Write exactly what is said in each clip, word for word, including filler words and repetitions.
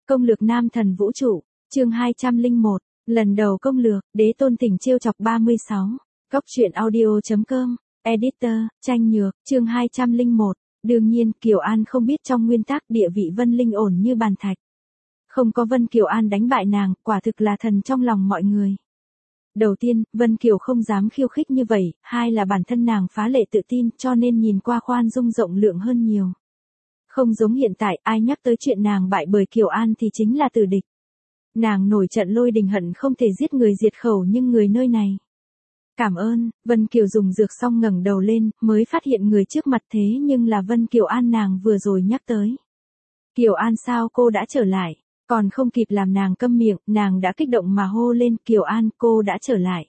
Công lược nam thần vũ trụ, chương hai trăm lẻ một, lần đầu công lược, đế tôn tỉnh trêu chọc ba mươi sáu. Cóc truyện audio.com, editor, Tranh Nhược, chương hai trăm lẻ một. Đương nhiên, Kiều An không biết trong nguyên tắc địa vị Vân Linh ổn như bàn thạch. Không có Vân Kiều An đánh bại nàng, quả thực là thần trong lòng mọi người. Đầu tiên, Vân Kiều không dám khiêu khích như vậy, hai là bản thân nàng phá lệ tự tin cho nên nhìn qua khoan dung rộng lượng hơn nhiều. Không giống hiện tại, ai nhắc tới chuyện nàng bại bởi Kiều An thì chính là tử địch. Nàng nổi trận lôi đình hận không thể giết người diệt khẩu nhưng người nơi này. Cảm ơn, Vân Kiều dùng dược xong ngẩng đầu lên, mới phát hiện người trước mặt thế nhưng là Vân Kiều An nàng vừa rồi nhắc tới. Kiều An sao cô đã trở lại, còn không kịp làm nàng câm miệng, nàng đã kích động mà hô lên Kiều An cô đã trở lại.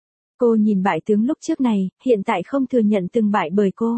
Cô nhìn bại tướng lúc trước này, hiện tại không thừa nhận từng bại bởi cô.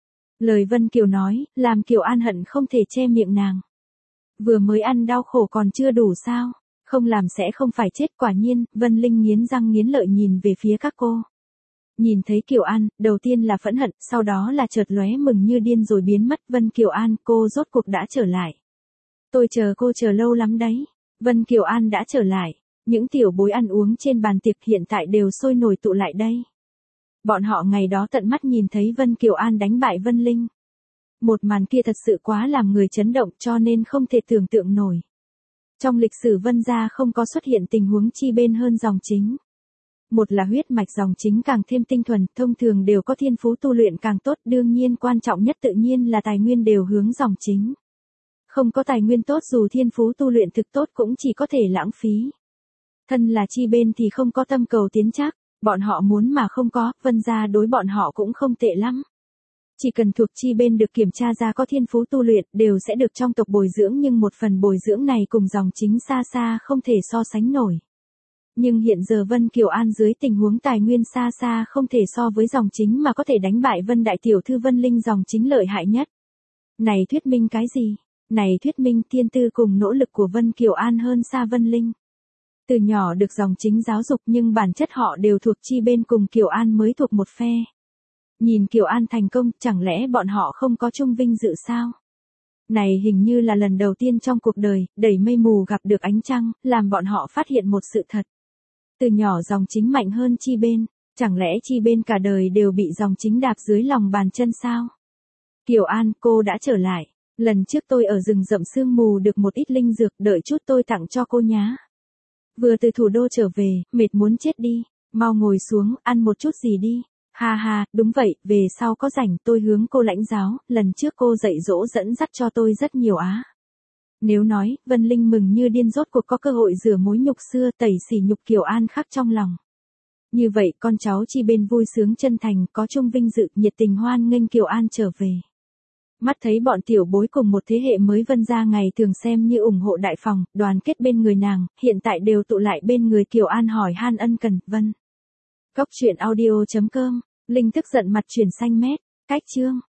Lời Vân Kiều nói, làm Kiều An hận không thể che miệng nàng. Vừa mới ăn đau khổ còn chưa đủ sao, không làm sẽ không phải chết. Quả nhiên, Vân Linh nghiến răng nghiến lợi nhìn về phía các cô. Nhìn thấy Kiều An, đầu tiên là phẫn hận, sau đó là chợt lóe mừng như điên rồi biến mất. Vân Kiều An, cô rốt cuộc đã trở lại. Tôi chờ cô chờ lâu lắm đấy. Vân Kiều An đã trở lại. Những tiểu bối ăn uống trên bàn tiệc hiện tại đều sôi nổi tụ lại đây. Bọn họ ngày đó tận mắt nhìn thấy Vân Kiều An đánh bại Vân Linh. Một màn kia thật sự quá làm người chấn động cho nên không thể tưởng tượng nổi. Trong lịch sử Vân gia không có xuất hiện tình huống chi bên hơn dòng chính. Một là huyết mạch dòng chính càng thêm tinh thuần, thông thường đều có thiên phú tu luyện càng tốt, đương nhiên quan trọng nhất tự nhiên là tài nguyên đều hướng dòng chính. Không có tài nguyên tốt dù thiên phú tu luyện thực tốt cũng chỉ có thể lãng phí. Thân là chi bên thì không có tâm cầu tiến trác, bọn họ muốn mà không có, Vân gia đối bọn họ cũng không tệ lắm. Chỉ cần thuộc chi bên được kiểm tra ra có thiên phú tu luyện đều sẽ được trong tộc bồi dưỡng nhưng một phần bồi dưỡng này cùng dòng chính xa xa không thể so sánh nổi. Nhưng hiện giờ Vân Kiều An dưới tình huống tài nguyên xa xa không thể so với dòng chính mà có thể đánh bại Vân Đại Tiểu Thư Vân Linh dòng chính lợi hại nhất. Này thuyết minh cái gì? Này thuyết minh thiên tư cùng nỗ lực của Vân Kiều An hơn xa Vân Linh. Từ nhỏ được dòng chính giáo dục nhưng bản chất họ đều thuộc chi bên cùng Kiều An mới thuộc một phe. Nhìn Kiều An thành công, chẳng lẽ bọn họ không có chung vinh dự sao? Này hình như là lần đầu tiên trong cuộc đời, đẩy mây mù gặp được ánh trăng, làm bọn họ phát hiện một sự thật. Từ nhỏ dòng chính mạnh hơn chi bên, chẳng lẽ chi bên cả đời đều bị dòng chính đạp dưới lòng bàn chân sao? Kiều An, cô đã trở lại. Lần trước tôi ở rừng rậm sương mù được một ít linh dược, đợi chút tôi tặng cho cô nhá. Vừa từ thủ đô trở về, mệt muốn chết đi, mau ngồi xuống, ăn một chút gì đi. Ha ha, đúng vậy, về sau có rảnh tôi hướng cô lãnh giáo, lần trước cô dạy dỗ dẫn dắt cho tôi rất nhiều á. Nếu nói, Vân Linh mừng như điên rốt cuộc có cơ hội rửa mối nhục xưa tẩy xỉ nhục Kiều An khắc trong lòng. Như vậy con cháu chi bên vui sướng chân thành có chung vinh dự nhiệt tình hoan nghênh Kiều An trở về. Mắt thấy bọn tiểu bối cùng một thế hệ mới Vân gia ngày thường xem như ủng hộ đại phòng, đoàn kết bên người nàng, hiện tại đều tụ lại bên người Kiều An hỏi han ân cần, Vân. Cóc truyện audio.com, Linh tức giận mặt chuyển xanh mét, cách chương.